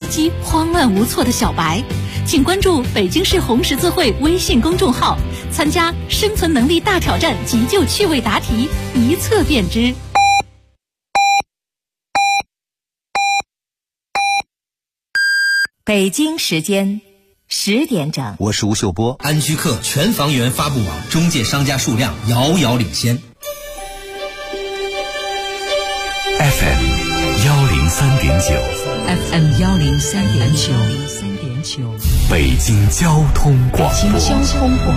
机、慌乱无措的小白，请关注北京市红十字会微信公众号，参加生存能力大挑战急救趣味答题，一测便知。 北京时间10点整， 我是吴秀波。 安居客全房源发布网中介商家数量遥遥领先。 FM 103.9 FM 103.9， 北京交通广播。 北京交通广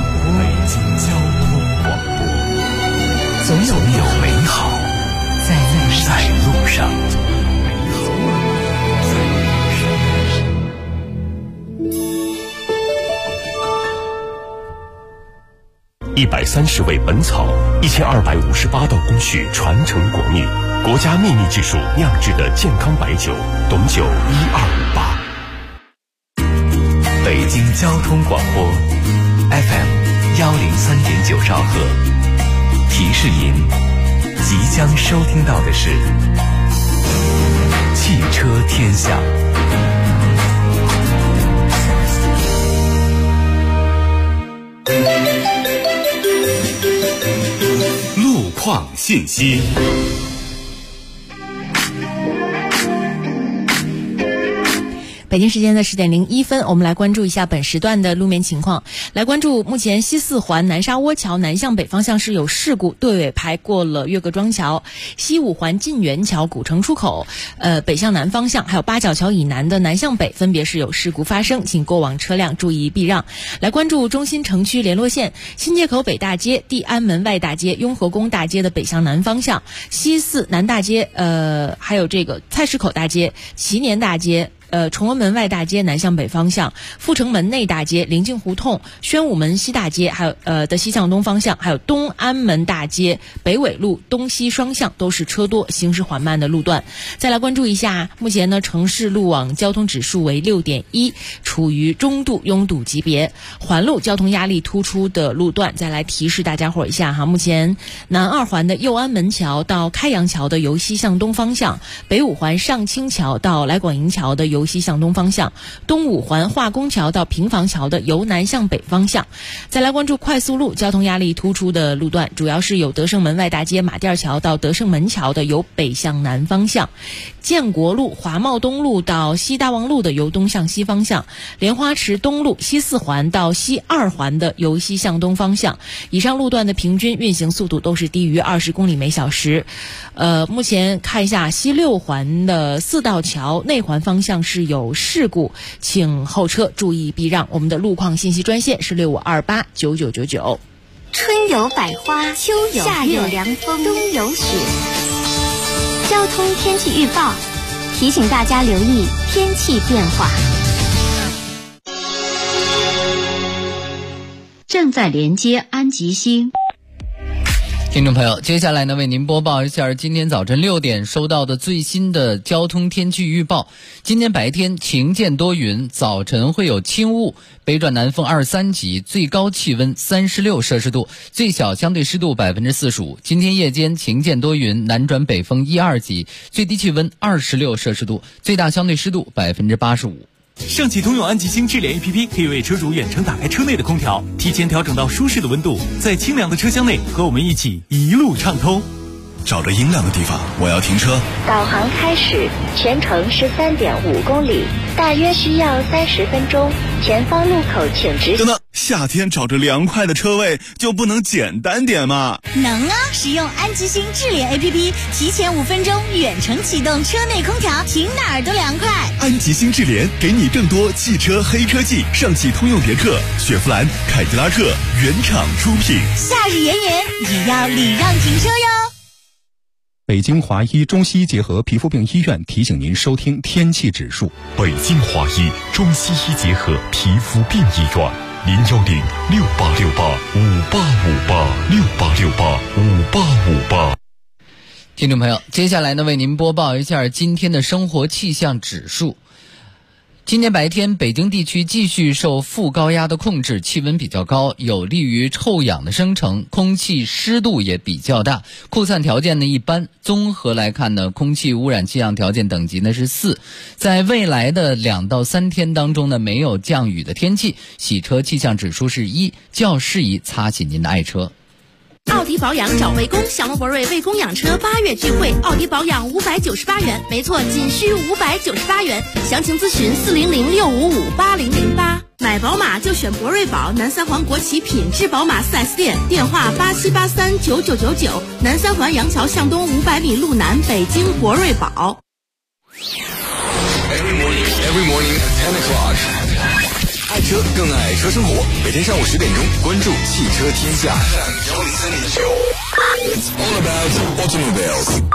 播，总有美好在路上。130味本草，1258道工序传承国秘，国家秘密技术酿制的健康白酒，董酒1258。北京交通广播 FM 103.9兆赫，提示您即将收听到的是汽车天下。路况信息。 北京时间的10点01分，我们来关注一下本时段的路面情况。来关注目前西四环南沙窝桥南向北方向是有事故，队尾排过了岳各庄桥；西五环晋源桥古城出口北向南方向，还有八角桥以南的南向北分别是有事故发生，请过往车辆注意避让。来关注中心城区联络线新街口北大街、地安门外大街、雍和宫大街的北向南方向，西四南大街还有这个菜市口大街、祈年大街崇文门外大街南向北方向，阜成门内大街、临近胡同、宣武门西大街，还有的西向东方向，还有东安门大街、北纬路东西双向都是车多行驶缓慢的路段。再来关注一下，目前呢城市路网交通指数为6.1，处于中度拥堵级别，环路交通压力突出的路段。再来提示大家伙一下哈，目前南二环的右安门桥到开阳桥的由西向东方向，北五环上清桥到来广营桥的由西向东方向，东五环化工桥到平房桥的由南向北方向。再来关注快速路交通压力突出的路段，主要是有德胜门外大街马甸桥到德胜门桥的由北向南方向，建国路华贸东路到西大望路的由东向西方向，莲花池东路西四环到西二环的由西向东方向。以上路段的平均运行速度都是低于20公里每小时。目前看一下西六环的四道桥内环方向是有事故，请后车注意避让。我们的路况信息专线是65289999。 春有百花，秋有夏有凉风，冬有雪。交通天气预报提醒大家留意天气变化。 正在连接安吉星。 听众朋友，接下来呢为您播报一下今天早晨6点收到的最新的交通天气预报。今天白天晴间多云，早晨会有轻雾，北转南风23级，最高气温36摄氏度，最小相对湿度45%。今天夜间晴间多云，南转北风12级，最低气温26摄氏度，最大相对湿度85%。 上汽通用安吉星智联 APP 可以为车主远程打开车内的空调，提前调整到舒适的温度，在清凉的车厢内和我们一起一路畅通。 找着阴凉的地方，我要停车。 导航开始，全程13.5公里，大约需要30分钟。前方路口请直行。 等等，夏天找着凉快的车位就不能简单点吗？ 能啊！使用安吉星智联 APP， 提前5分钟远程启动车内空调，停哪儿都凉快。 安吉星智联给你更多汽车黑科技，上汽通用别克、雪佛兰、凯迪拉克原厂出品。 夏日炎炎也要礼让停车哟。 北京华医中西医结合皮肤病医院提醒您收听天气指数。 北京华医中西医结合皮肤病医院，0106868585858，68685858。 听众朋友，接下来呢为您播报一下今天的生活气象指数。 今天白天，北京地区继续受副高压的控制，气温比较高，有利于臭氧的生成，空气湿度也比较大，扩散条件呢一般。综合来看呢，空气污染气象条件等级呢是4，在未来的2到3天当中呢，没有降雨的天气，洗车气象指数是1，较适宜擦洗您的爱车。 奥迪保养找魏工，小龙博瑞魏工养车8月聚会，奥迪保养598元，没错，仅需598元。详情咨询400-655-8008。买宝马就选博瑞宝，南三环国企品质宝马 4S 店，电话87839999，南三环杨桥向东500米路南，北京博瑞宝。 Every morning at 10 o'clock. 爱车更爱车生活，每天上午10点钟，关注汽车天下。It's all about automobiles.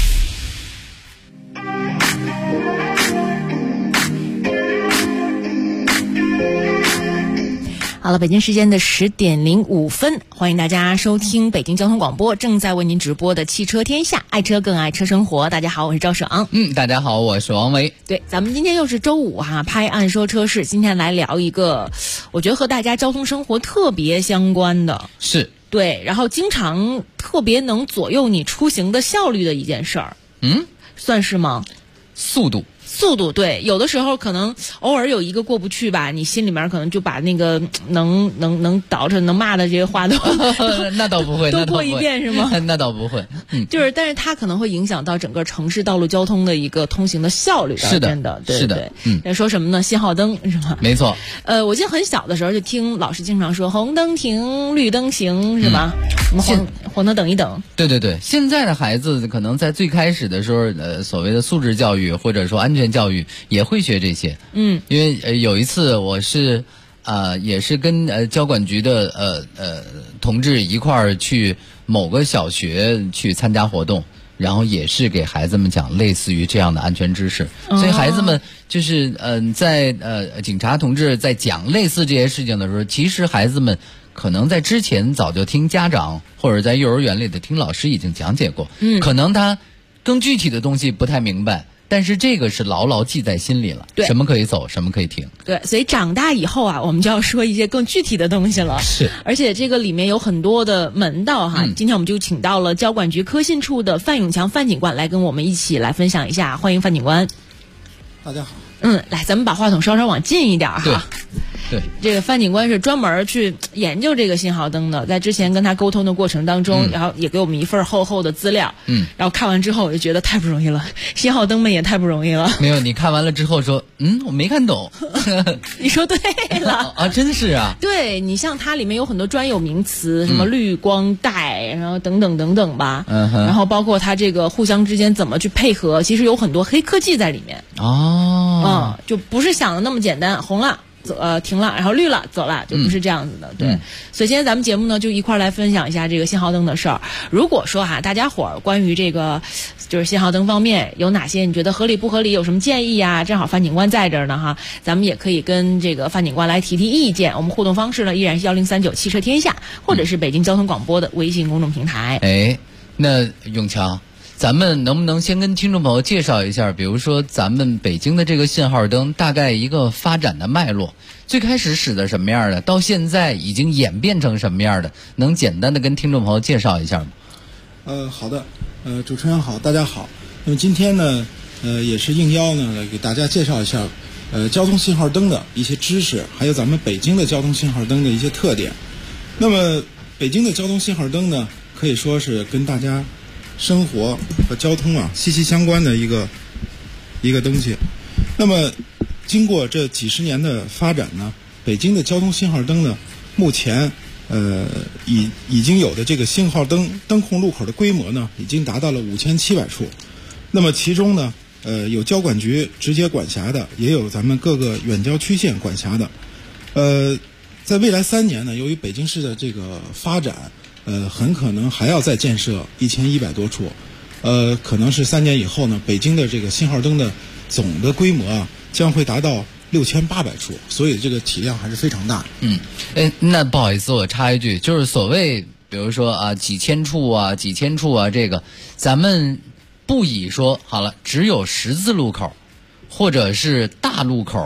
好了，北京时间的10点05分，欢迎大家收听北京交通广播正在为您直播的汽车天下，爱车更爱车生活。大家好，我是赵爽。 大家好，我是王维。 对，咱们今天又是周五哈，拍案说车事。今天来聊一个，我觉得和大家交通生活特别相关的， 是对，然后经常特别能左右你出行的效率的一件事儿。算是吗？速度对，有的时候可能偶尔有一个过不去吧，你心里面可能就把那个能倒饬能骂的这些话都那倒不会， 都过一遍是吗？ 那倒不会， 但是它可能会影响到整个城市道路交通的一个通行的效率。 是的， 真的，对是的。 说什么呢？信号灯是吧？ 没错。 我记得很小的时候就听老师经常说红灯停，绿灯行，是吧？黄灯等一等。 对对对，现在的孩子可能在最开始的时候，所谓的素质教育或者说安全教育也会学这些。因为有一次我是也是跟交管局的同志一块儿去某个小学去参加活动，然后也是给孩子们讲类似于这样的安全知识。所以孩子们就是在警察同志在讲类似这些事情的时候，其实孩子们可能在之前早就听家长或者在幼儿园里的听老师已经讲解过，可能他更具体的东西不太明白，但是这个是牢牢记在心里了。 对， 什么可以走，什么可以停。 对，所以长大以后啊，我们就要说一些更具体的东西了。 是， 而且这个里面有很多的门道哈。今天我们就请到了交管局科信处的范永强范警官来跟我们一起来分享一下，欢迎范警官。 大家好。 来，咱们把话筒稍稍往近一点哈。 对， 这个范警官是专门去研究这个信号灯的，在之前跟他沟通的过程当中，然后也给我们一份厚厚的资料。然后看完之后我就觉得太不容易了，信号灯们也太不容易了。 没有，你看完了之后说，我没看懂。 你说对了啊，真是啊。 对，你像它里面有很多专有名词，什么绿光带，然后等等等等吧。然后包括它这个互相之间怎么去配合，其实有很多黑科技在里面。就不是想的那么简单，红了停了，然后绿了走了，就不是这样子的。对，所以今天咱们节目呢就一块来分享一下这个信号灯的事儿。如果说大家伙儿关于这个就是信号灯方面有哪些你觉得合理不合理，有什么建议啊，正好范警官在这儿呢哈，咱们也可以跟这个范警官来提提意见。我们互动方式呢依然是1039汽车天下，或者是北京交通广播的微信公众平台。 那永强，咱们能不能先跟听众朋友介绍一下，比如说咱们北京的这个信号灯大概一个发展的脉络，最开始使的什么样的，到现在已经演变成什么样的，能简单的跟听众朋友介绍一下吗？ 好的，主持人好，大家好。那么今天呢，也是应邀呢来给大家介绍一下交通信号灯的一些知识，还有咱们北京的交通信号灯的一些特点。那么北京的交通信号灯呢，可以说是跟大家生活和交通息息相关的一个东西。那么经过这几十年的发展呢，北京的交通信号灯呢，目前已经有的这个信号灯灯控路口的规模呢，已经达到了5700处。那么其中呢，有交管局直接管辖的，也有咱们各个远郊区县管辖的。在未来3年呢，由于北京市的这个发展，很可能还要再建设1100多处。可能是3年以后呢，北京的这个信号灯的总的规模将会达到6800处，所以这个体量还是非常大的。 那不好意思，我插一句，就是所谓比如说几千处这个咱们不以说好了只有十字路口或者是大路口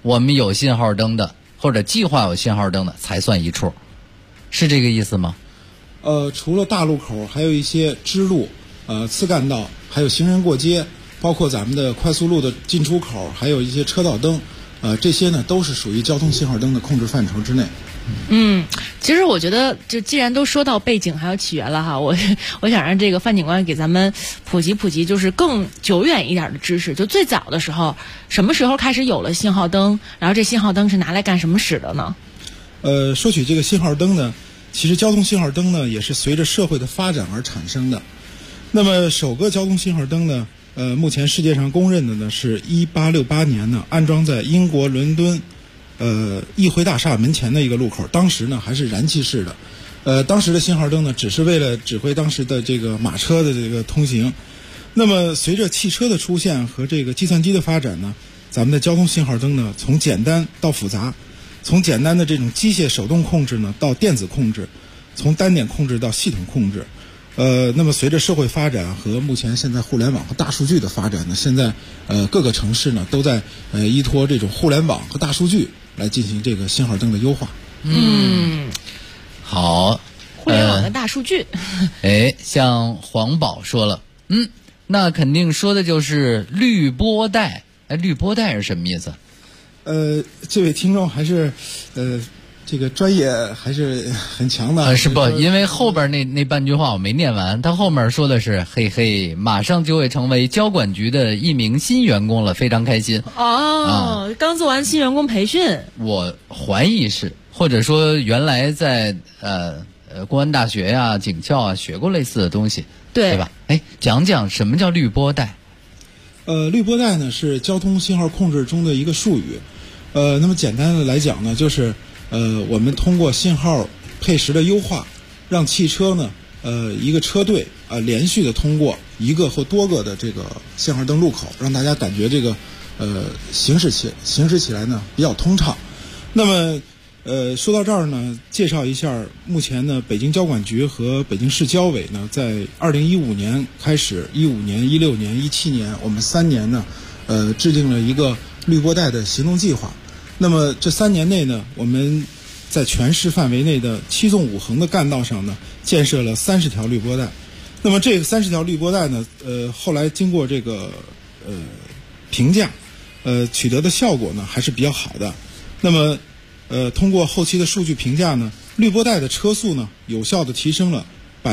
我们有信号灯的或者计划有信号灯的才算一处，是这个意思吗？ 除了大路口，还有一些支路、次干道，还有行人过街，包括咱们的快速路的进出口，还有一些车道灯，这些呢都是属于交通信号灯的控制范畴之内。 其实我觉得，就既然都说到背景还有起源了哈，我想让这个范警官给咱们普及普及，就是更久远一点的知识。就最早的时候，什么时候开始有了信号灯？然后这信号灯是拿来干什么使的呢？ 说起这个信号灯呢，其实交通信号灯呢也是随着社会的发展而产生的。那么首个交通信号灯呢，目前世界上公认的呢是1868年呢安装在英国伦敦议会大厦门前的一个路口，当时呢还是燃气式的。当时的信号灯呢只是为了指挥当时的这个马车的这个通行。那么随着汽车的出现和这个计算机的发展呢，咱们的交通信号灯呢从简单到复杂，从简单的这种机械手动控制呢到电子控制，从单点控制到系统控制。那么随着社会发展和目前现在互联网和大数据的发展呢，现在各个城市呢都在依托这种互联网和大数据来进行这个信号灯的优化。 好， 互联网的大数据。 像黄宝说了，那肯定说的就是滤波带。滤波带是什么意思？ 这位听众还是这个专业还是很强的。 是不？因为后边那半句话我没念完，他后面说的是嘿嘿，马上就会成为交管局的一名新员工了，非常开心。 刚做完新员工培训。 我怀疑是，或者说原来在公安大学呀、警校啊学过类似的东西，对吧？讲讲什么叫滤波带？ 滤波带呢是交通信号控制中的一个术语。那么简单的来讲呢，就是我们通过信号配时的优化，让汽车呢一个车队连续的通过一个或多个的这个信号灯路口，让大家感觉这个行驶起来呢比较通畅。那么说到这儿呢，介绍一下目前呢北京交管局和北京市交委呢在2015年开始，15年、16年、17年，我们3年呢制定了一个滤波带的行动计划。那么这3年内呢，我们在全市范围内的7纵5横的干道上呢，建设了30条滤波带。那么这个30条滤波带呢，后来经过这个评价，取得的效果呢还是比较好的。那么通过后期的数据评价呢，滤波带的车速呢有效的提升了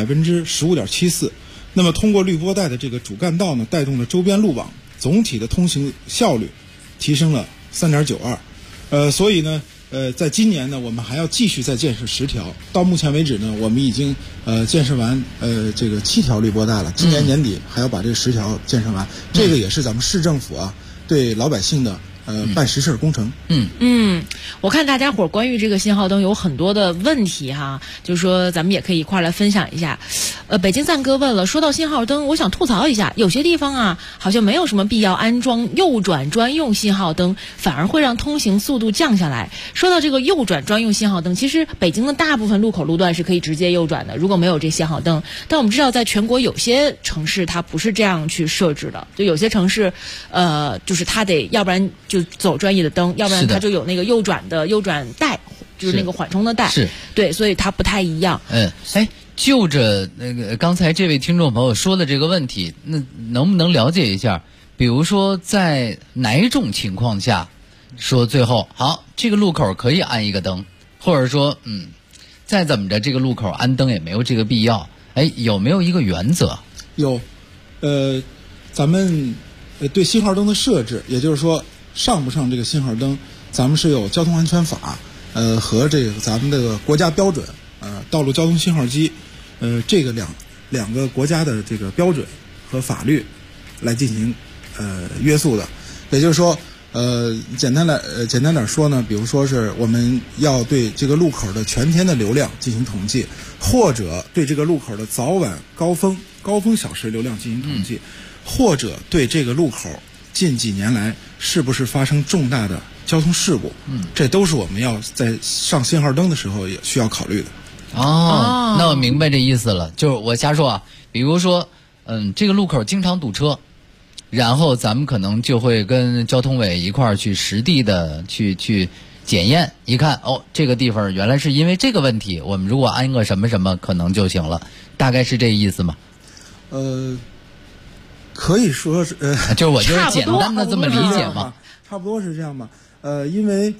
15.74%。那么通过滤波带的这个主干道呢，带动了周边路网总体的通行效率提升了3.92%。所以呢，在今年呢，我们还要继续再建设10条。到目前为止呢，我们已经建设完这个7条滤波带了。今年年底还要把这个10条建设完。这个也是咱们市政府对老百姓的办实事工程。 我看大家伙关于这个信号灯有很多的问题哈，就是说咱们也可以一块来分享一下。北京赞哥问了，说到信号灯，我想吐槽一下，有些地方好像没有什么必要安装右转专用信号灯，反而会让通行速度降下来。说到这个右转专用信号灯，其实北京的大部分路口路段是可以直接右转的，如果没有这信号灯。但我们知道在全国有些城市它不是这样去设置的，就有些城市就是它得要不然就走专业的灯，要不然它就有那个右转带，就是那个缓冲的带。对，所以它不太一样。 就着那个刚才这位听众朋友说的这个问题，那能不能了解一下？比如说在哪种情况下，说最后好这个路口可以安一个灯，或者说再怎么着这个路口安灯也没有这个必要？有没有一个原则？ 有，咱们对信号灯的设置，也就是说上不上这个信号灯，咱们是有交通安全法和这个咱们的国家标准道路交通信号机这个两个国家的这个标准和法律来进行约束的。也就是说简单点说呢，比如说是我们要对这个路口的全天的流量进行统计，或者对这个路口的早晚高峰小时流量进行统计，或者对这个路口近几年来是不是发生重大的交通事故，这都是我们要在上信号灯的时候也需要考虑的。 那我明白这意思了，就是我瞎说比如说这个路口经常堵车， 然后咱们可能就会跟交通委一块儿去实地的去检验，一看哦，这个地方原来是因为这个问题，我们如果安个什么什么可能就行了，大概是这意思吗？ 可以说是就是我就是简单的这么理解嘛， 差不多是这样吧。因为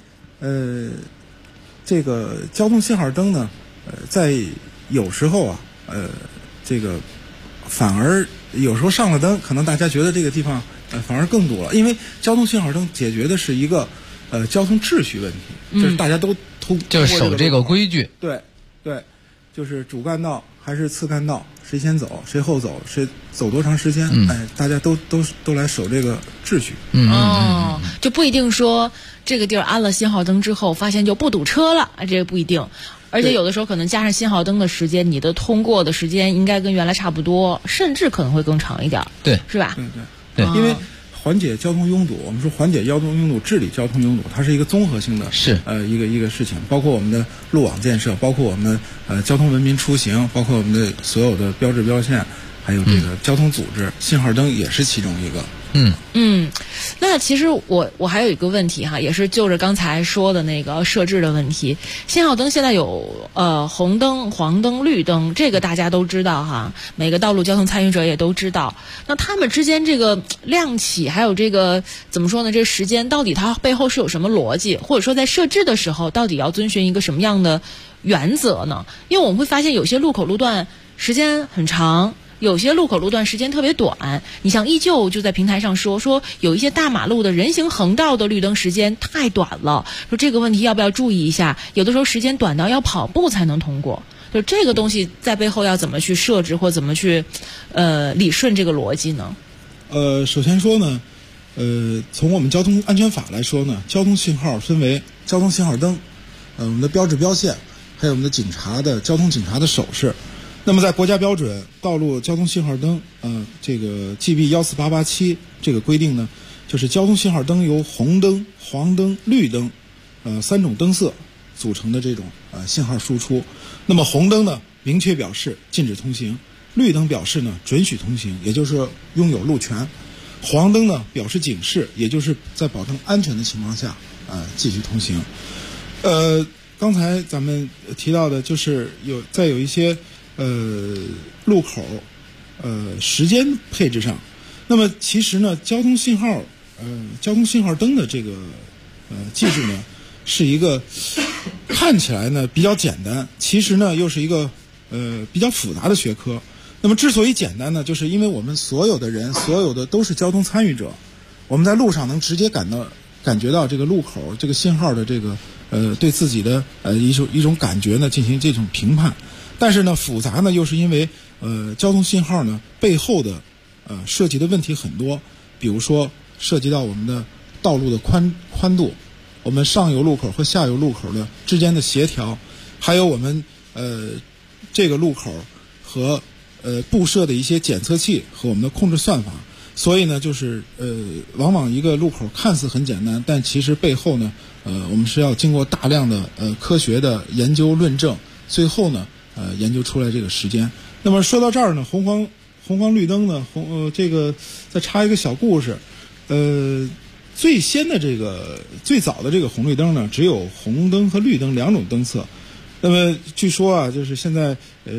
这个交通信号灯呢，在有时候啊，这个反而有时候上了灯，可能大家觉得这个地方反而更多了，因为交通信号灯解决的是一个交通秩序问题，就是大家都就是守这个规矩， 对，就是主干道还是次干道，谁先走谁后走，谁走多长时间，大家都来守这个秩序。 就不一定说这个地儿安了信号灯之后发现就不堵车了，这个不一定。而且有的时候可能加上信号灯的时间，你的通过的时间应该跟原来差不多，甚至可能会更长一点， 对， 是吧？ 对，因为缓解交通拥堵，我们说缓解交通拥堵、治理交通拥堵，它是一个综合性的， 是一个事情，包括我们的路网建设，包括我们的交通文明出行，包括我们的所有的标志标线，还有这个交通组织，信号灯也是其中一个。 那其实我还有一个问题哈，也是就着刚才说的那个设置的问题。信号灯现在有红灯、黄灯、绿灯，这个大家都知道哈，每个道路交通参与者也都知道。那他们之间这个亮起，还有这个怎么说呢？这个时间到底它背后是有什么逻辑，或者说在设置的时候到底要遵循一个什么样的原则呢？因为我们会发现有些路口路段时间很长。有些路口路段时间特别短，你像依旧就在平台上说有一些大马路的人行横道的绿灯时间太短了，说这个问题要不要注意一下？有的时候时间短到要跑步才能通过，就这个东西在背后要怎么去设置或怎么去理顺这个逻辑呢？ 首先说呢，从我们交通安全法来说呢，交通信号分为交通信号灯，我们的标志标线，还有我们的交通警察的手势。那么在国家标准道路交通信号灯这个 GB 14887这个规定呢，就是交通信号灯由红灯、黄灯、绿灯三种灯色组成的这种信号输出。那么红灯呢明确表示禁止通行，绿灯表示呢准许通行，也就是拥有路权，黄灯呢表示警示，也就是在保证安全的情况下继续通行。刚才咱们提到的就是有一些路口时间配置上，那么其实呢交通信号灯的这个技术呢是一个看起来呢比较简单，其实呢又是一个比较复杂的学科。那么之所以简单呢，就是因为我们所有的人都是交通参与者，我们在路上能直接感觉到这个路口这个信号的这个对自己的一种感觉呢进行这种评判。但是呢复杂呢又是因为交通信号呢背后的涉及的问题很多，比如说涉及到我们的道路的宽度，我们上游路口和下游路口的之间的协调，还有我们这个路口和布设的一些检测器和我们的控制算法。所以呢就是往往一个路口看似很简单，但其实背后呢我们是要经过大量的科学的研究论证，最后呢研究出来这个时间。那么说到这儿呢，红黄绿灯呢，这个再插一个小故事。最早的这个红绿灯呢，只有红灯和绿灯两种灯色。那么据说啊，就是现在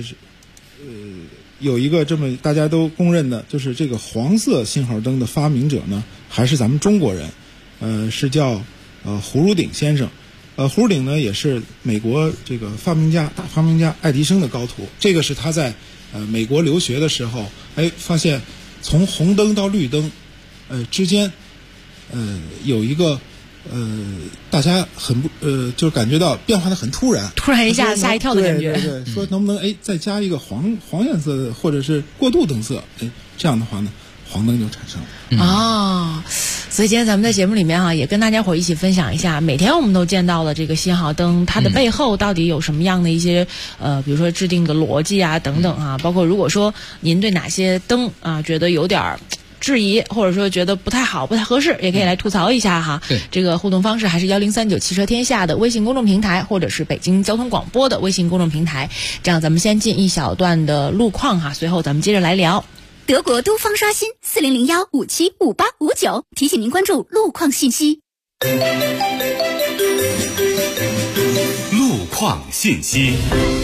有一个这么大家都公认的，就是这个黄色信号灯的发明者呢，还是咱们中国人，是叫胡汝鼎先生。胡汝鼎呢也是美国这个大发明家爱迪生的高徒。这个是他在美国留学的时候，发现从红灯到绿灯之间有一个大家就感觉到变化的很突然一下吓一跳的感觉。 对，说能不能再加一个黄颜色的或者是过渡灯色，这样的话呢黄灯就产生了。 所以今天咱们在节目里面也跟大家伙一起分享一下，每天我们都见到了这个信号灯，它的背后到底有什么样的一些比如说制定的逻辑啊等等啊，包括如果说您对哪些灯觉得有点质疑，或者说觉得不太好不太合适，也可以来吐槽一下哈。这个互动方式还是1039汽车天下的微信公众平台，或者是北京交通广播的微信公众平台。这样咱们先进一小段的路况哈，随后咱们接着来聊。 德国东方刷新4001575859，提醒您关注路况信息。 路况信息。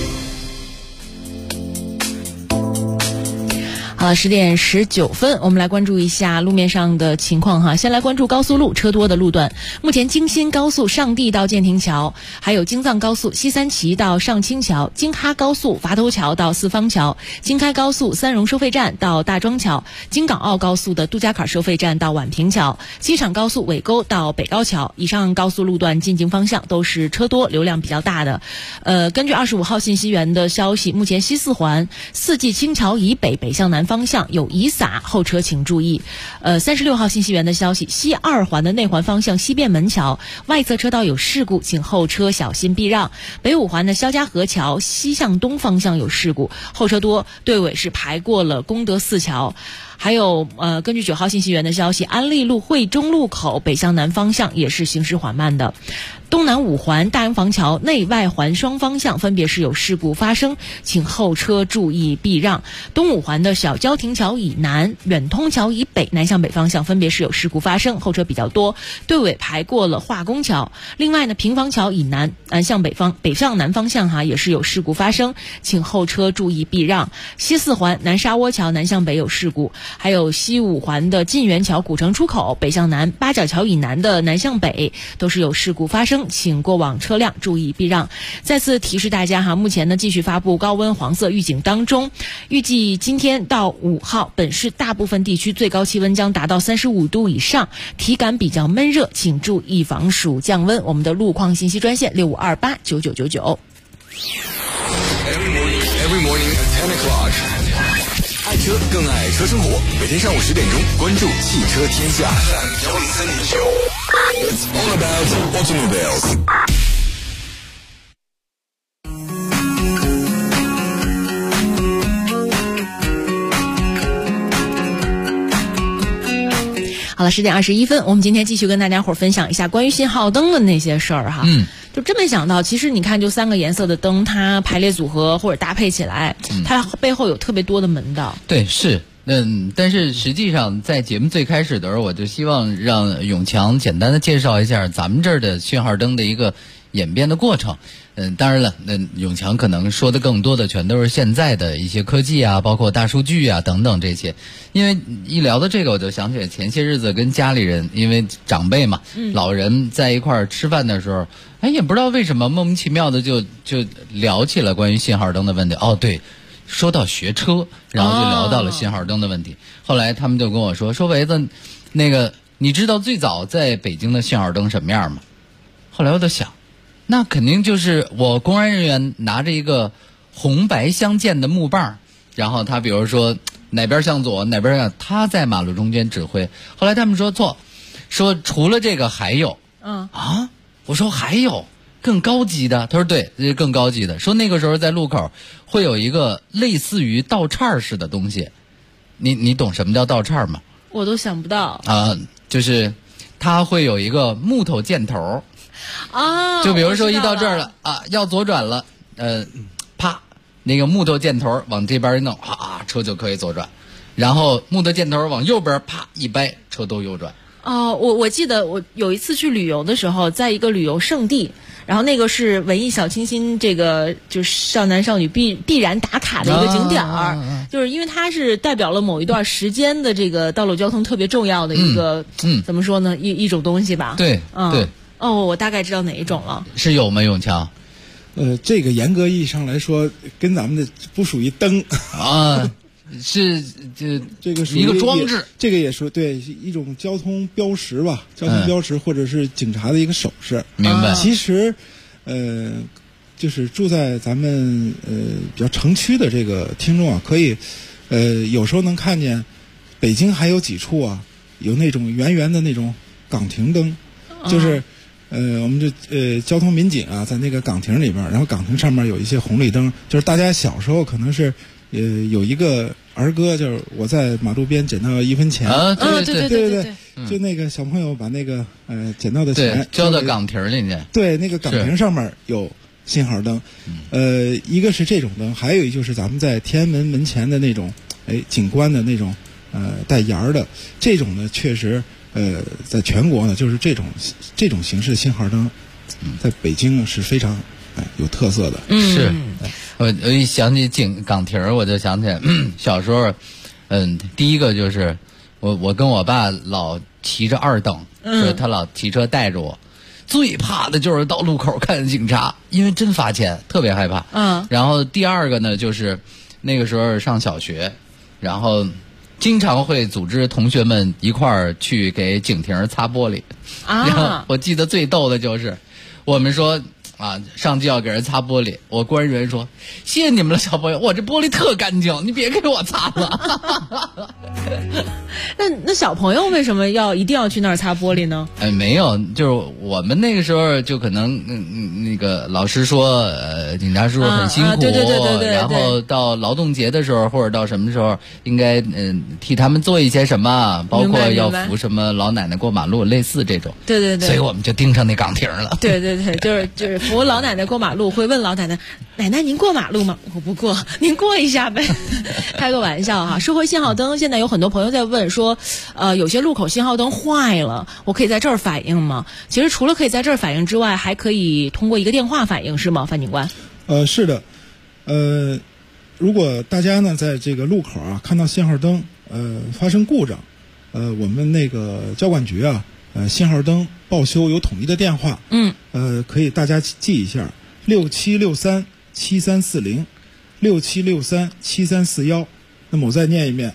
好了，10点19分，我们来关注一下路面上的情况哈。先来关注高速路车多的路段。目前京新高速上地到建亭桥，还有京藏高速西三旗到上清桥，京哈高速垡头桥到四方桥，京开高速三荣收费站到大庄桥，京港澳高速的杜家坎收费站到宛平桥，机场高速尾沟到北高桥。以上高速路段进京方向都是车多，流量比较大的。根据25号信息源的消息，目前西四环四季青桥以北北向南方向有遗撒，后车请注意。36号信息源的消息，西二环的内环方向西便门桥外侧车道有事故，请后车小心避让。北五环的肖家河桥西向东方向有事故，后车多，队尾是排过了功德寺桥。还有根据9号信息源的消息，安利路汇中路口北向南方向也是行驶缓慢的。东南五环大洋房桥内外环双方向分别是有事故发生，请后车注意避让。东五环的小交亭桥以南、远通桥以北南向北方向分别是有事故发生，后车比较多，队尾排过了化工桥。另外呢，平房桥以南向北向南方向也是有事故发生，请后车注意避让。西四环南沙窝桥南向北有事故，还有西五环的晋源桥古城出口北向南、八角桥以南的南向北都是有事故发生，请过往车辆注意避让。再次提示大家目前呢继续发布高温黄色预警当中，预计今天到5号，本市大部分地区最高气温将达到35度以上，体感比较闷热，请注意防暑降温。我们的路况信息专线65289999。 Every morning at 10 o'clock. 爱车更爱车生活，每天上午10点钟，关注汽车天下。It's all about automobiles. 好了，10点21分，我们今天继续跟大家伙分享一下关于信号灯的那些事儿哈。就真没想到，其实你看，就3个颜色的灯，它排列组合或者搭配起来，它背后有特别多的门道。 对，是。但是实际上在节目最开始的时候，我就希望让永强简单的介绍一下咱们这儿的信号灯的一个演变的过程。当然了，永强可能说的更多的全都是现在的一些科技啊，包括大数据啊等等这些。因为一聊到这个，我就想起来前些日子跟家里人，因为长辈嘛，老人在一块儿吃饭的时候，也不知道为什么莫名其妙的就聊起了关于信号灯的问题。哦，对。说到学车，然后就聊到了信号灯的问题。后来他们就跟我说维子，那个你知道最早在北京的信号灯什么样吗？后来我就想，那肯定就是我公安人员拿着一个红白相间的木棒，然后他比如说哪边向左哪边向，他在马路中间指挥。后来他们说错，说除了这个还有我说还有更高级的，他说对，更高级的，说那个时候在路口会有一个类似于道岔似的东西。你懂什么叫道岔吗？ 我都想不到就是它会有一个木头箭头就比如说一到这儿了要左转了，啪，那个木头箭头往这边一弄车就可以左转，然后木头箭头往右边啪一掰，车都右转。 我记得我有一次去旅游的时候，在一个旅游胜地，然后那个是文艺小清新这个就是少男少女必然打卡的一个景点儿，就是因为它是代表了某一段时间的这个道路交通特别重要的一个怎么说呢，一种东西吧。 对，对。 我大概知道哪一种了。 是有吗，永强？ 这个严格意义上来说，跟咱们的不属于灯是这个属于一个装置， 这个也属对一种交通标识吧，交通标识或者是警察的一个手势。 明白。 其实，就是住在咱们比较城区的这个听众可以有时候能看见，北京还有几处有那种圆圆的那种岗亭灯，就是我们这交通民警在那个岗亭里边，然后岗亭上面有一些红绿灯，就是大家小时候可能是。有一个儿歌，就是我在马路边捡到1分钱对， 就那个小朋友把那个捡到的钱交到岗亭里面， 对，那个岗亭上面有信号灯，一个是这种灯，还有一就是咱们在天安门门前的那种景观的那种带檐儿的这种呢，确实在全国呢就是这种形式的信号灯，在北京是非常有特色的。 是，我一想起岗亭儿，我就想起来小时候，第一个就是我跟我爸老骑着二等，所以他老骑车带着我。最怕的就是到路口看见警察，因为真罚钱，特别害怕。然后第二个呢，就是那个时候上小学，然后经常会组织同学们一块儿去给警亭擦玻璃。然后我记得最逗的就是我们说上去要给人擦玻璃，我工人员说谢谢你们了小朋友，我这玻璃特干净，你别给我擦了。 那小朋友为什么一定要去那儿擦玻璃呢？ 没有，就是我们那个时候就可能那个老师说警察叔叔很辛苦， 对， 然后到劳动节的时候或者到什么时候应该替他们做一些什么，包括要扶什么老奶奶过马路，类似这种。对，所以我们就盯上那岗亭了。 对，就是扶老奶奶过马路，会问老奶奶：“奶奶您过马路吗？”我不过，您过一下呗。开个玩笑哈。说回信号灯，现在有很多朋友在问说，有些路口信号灯坏了，我可以在这儿反映吗？其实除了可以在这儿反映之外，还可以通过一个电话反映，是吗，范警官？ 是的，如果大家呢在这个路口看到信号灯发生故障，我们那个交管局信号灯报修有统一的电话，可以大家记一下，67637340，67637341。那么我再念一遍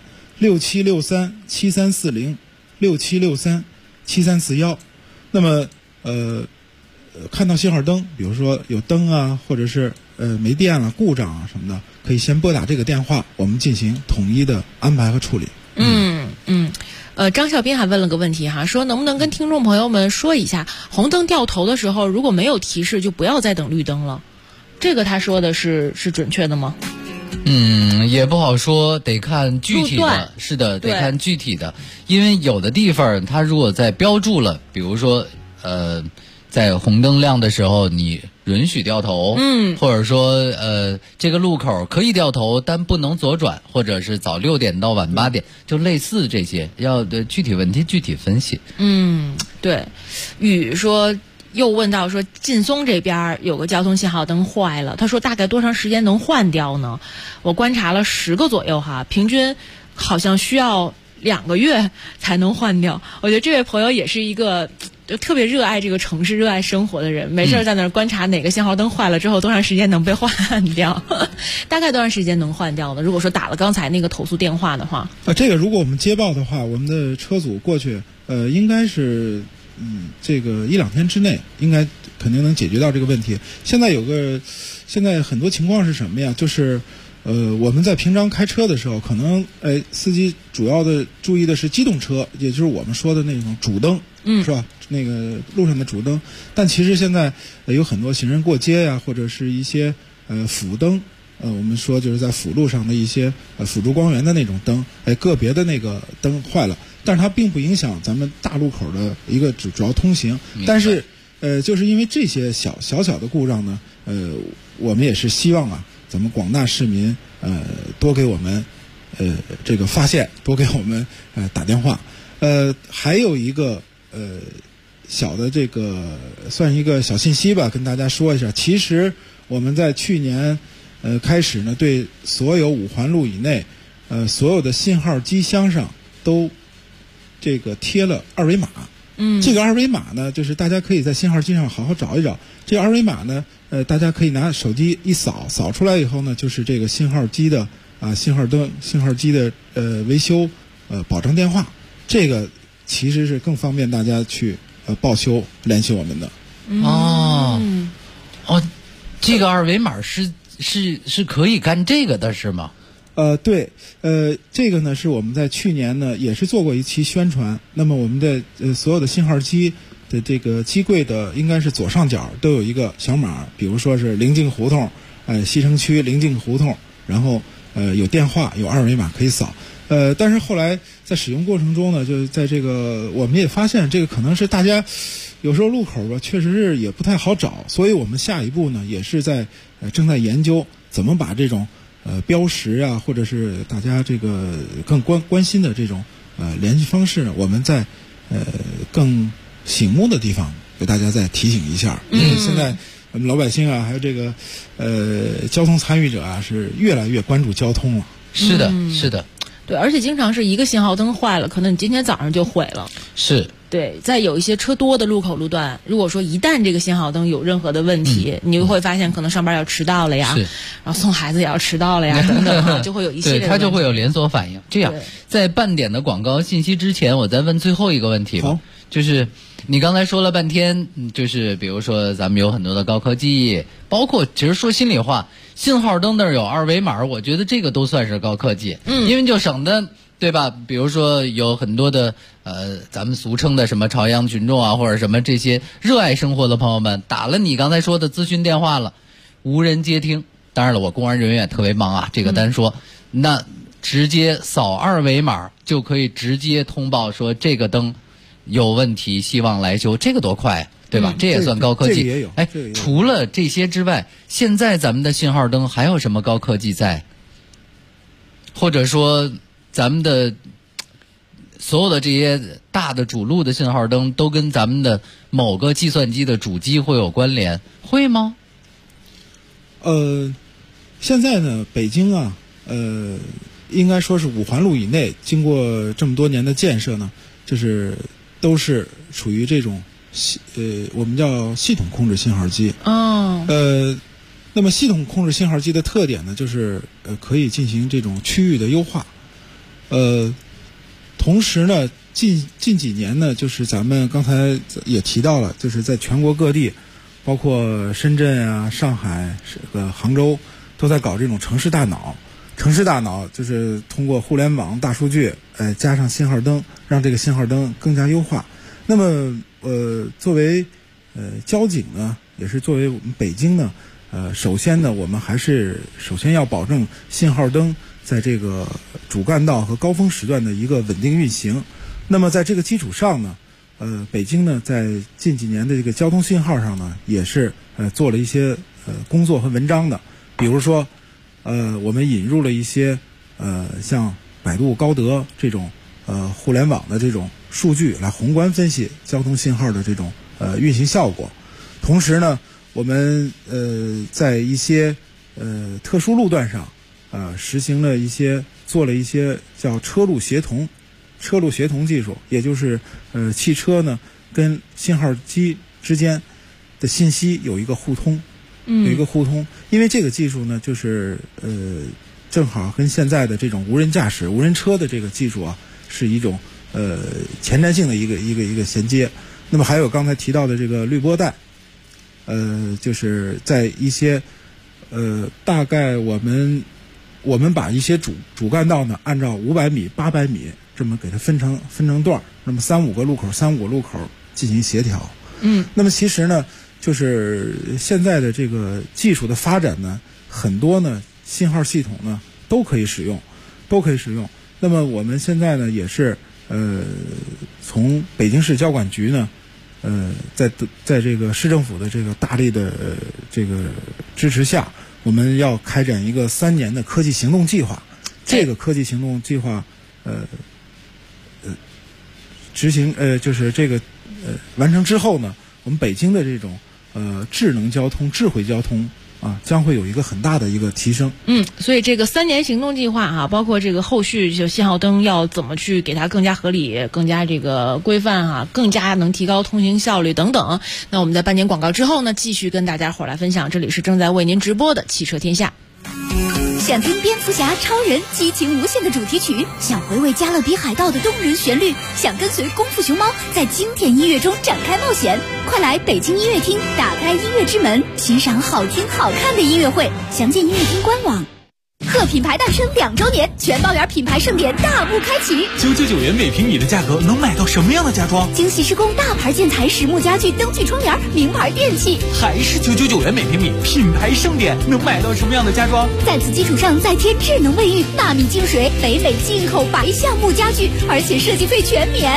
，67637340，67637341。那么看到信号灯，比如说有灯或者是没电了、故障什么的，可以先拨打这个电话，我们进行统一的安排和处理。 张孝斌还问了个问题哈，说能不能跟听众朋友们说一下，红灯掉头的时候如果没有提示，就不要再等绿灯了。这个他说的是准确的吗？ 也不好说，得看具体的。是的，得看具体的，因为有的地方它如果在标注了，比如说在红灯亮的时候你允许掉头，或者说这个路口可以掉头，但不能左转，或者是早6点到晚8点，就类似这些，要具体问题具体分析。 对。雨说又问到说劲松这边有个交通信号灯坏了，他说大概多长时间能换掉呢？我观察了10个左右哈，平均好像需要2个月才能换掉。我觉得这位朋友也是一个就特别热爱这个城市、热爱生活的人，没事在那儿观察哪个信号灯坏了之后多长时间能被换掉。大概多长时间能换掉呢？如果说打了刚才那个投诉电话的话， 这个如果我们接报的话，我们的车组过去应该是这个1-2天之内应该肯定能解决到这个问题。现在很多情况是什么呀？就是我们在平常开车的时候，可能司机主要的注意的是机动车，也就是我们说的那种主灯，是吧？那个路上的主灯。但其实现在有很多行人过街呀，或者是一些辅灯，我们说就是在辅路上的一些辅助光源的那种灯，个别的那个灯坏了，但是它并不影响咱们大路口的一个主要通行。但是就是因为这些小的故障呢，我们也是希望咱们广大市民多给我们这个发现，多给我们打电话。还有一个小的这个算一个小信息吧，跟大家说一下。其实我们在去年开始呢，对所有5环路以内所有的信号机箱上都这个贴了2维码。这个2维码呢，就是大家可以在信号机上好好找一找。这个2维码呢，大家可以拿手机一扫出来以后呢，就是这个信号机的信号机的维修保障电话。这个其实是更方便大家去报修联系我们的。 这个2维码是可以干这个的是吗？ 对，这个呢是我们在去年呢也是做过一期宣传。那么我们的所有的信号机的这个机柜的应该是左上角都有一个小码，比如说是临近胡同，西城区临近胡同，然后有电话，有2维码可以扫。但是后来在使用过程中呢，就在这个我们也发现这个可能是大家有时候路口吧确实是也不太好找，所以我们下一步呢也是正在研究怎么把这种标识啊，或者是大家这个更关心的这种联系方式呢，我们在更醒目的地方给大家再提醒一下。因为现在我们老百姓啊，还有这个交通参与者啊，是越来越关注交通了。 是的，是的。 对，而且经常是一个信号灯坏了，可能你今天早上就毁了。 是。 对，在有一些车多的路口路段，如果说一旦这个信号灯有任何的问题，你就会发现可能上班要迟到了呀，然后送孩子也要迟到了呀，等等，就会有一系列的问题。 对，它就会有连锁反应。这样，在半点的广告信息之前，我再问最后一个问题吧，就是你刚才说了半天，就是比如说咱们有很多的高科技，包括其实说心里话，信号灯那儿有二维码，我觉得这个都算是高科技，因为就省得。对吧？比如说有很多的咱们俗称的什么朝阳群众啊，或者什么这些热爱生活的朋友们，打了你刚才说的咨询电话了，无人接听。当然了，我公安人员也特别忙啊，这个单说，那直接扫二维码就可以直接通报说这个灯有问题，希望来修，这个多快啊，对吧？这也算高科技。 这个也有。 哎，除了这些之外，现在咱们的信号灯还有什么高科技在？或者说咱们的所有的这些大的主路的信号灯都跟咱们的某个计算机的主机会有关联，会吗？ 现在呢，北京啊，应该说是5环路以内，经过这么多年的建设呢，就是都是属于这种我们叫系统控制信号机。那么系统控制信号机的特点呢，就是可以进行这种区域的优化。同时呢，近几年呢，就是咱们刚才也提到了，就是在全国各地，包括深圳啊、上海、杭州，都在搞这种城市大脑。城市大脑就是通过互联网、大数据，加上信号灯，让这个信号灯更加优化。那么，作为交警呢，也是作为我们北京呢，首先呢，我们还是首先要保证信号灯在这个主干道和高峰时段的一个稳定运行。那么在这个基础上呢，北京呢在近几年的这个交通信号上呢，也是做了一些工作和文章的。比如说，我们引入了一些像百度高德这种互联网的这种数据来宏观分析交通信号的这种运行效果。同时呢，我们在一些特殊路段上实行了做了一些叫车路协同技术，也就是汽车呢跟信号机之间的信息有一个互通，因为这个技术呢，就是正好跟现在的这种无人驾驶、无人车的这个技术啊，是一种前瞻性的一个衔接。那么还有刚才提到的这个滤波带，就是在一些大概我们把一些主干道呢，按照500米、800米这么给它分成段，那么3、5个路口进行协调。那么其实呢，就是现在的这个技术的发展呢，很多呢信号系统呢都可以使用。那么我们现在呢也是从北京市交管局呢，在这个市政府的这个大力的这个支持下，我们要开展一个3年的科技行动计划。这个科技行动计划执行就是这个完成之后呢，我们北京的这种智能交通、智慧交通啊，将会有一个很大的一个提升。 所以这个3年行动计划啊，包括这个后续就信号灯要怎么去给它更加合理、更加这个规范啊，更加能提高通行效率等等。那我们在半年广告之后呢，继续跟大家伙来分享。这里是正在为您直播的汽车天下。 想听蝙蝠侠、超人激情无限的主题曲，想回味加勒比海盗的动人旋律，想跟随功夫熊猫在经典音乐中展开冒险，快来北京音乐厅，打开音乐之门，欣赏好听好看的音乐会。详见音乐厅官网。贺品牌诞生2周年，全包圆品牌盛典大幕开启。 999元每平米的价格能买到什么样的家装？ 精细施工大牌建材、实木家具、灯具窗帘、名牌电器， 还是999元每平米，品牌盛典能买到什么样的家装？ 在此基础上再添智能卫浴、纳米净水、北美进口白橡木家具，而且设计费全免。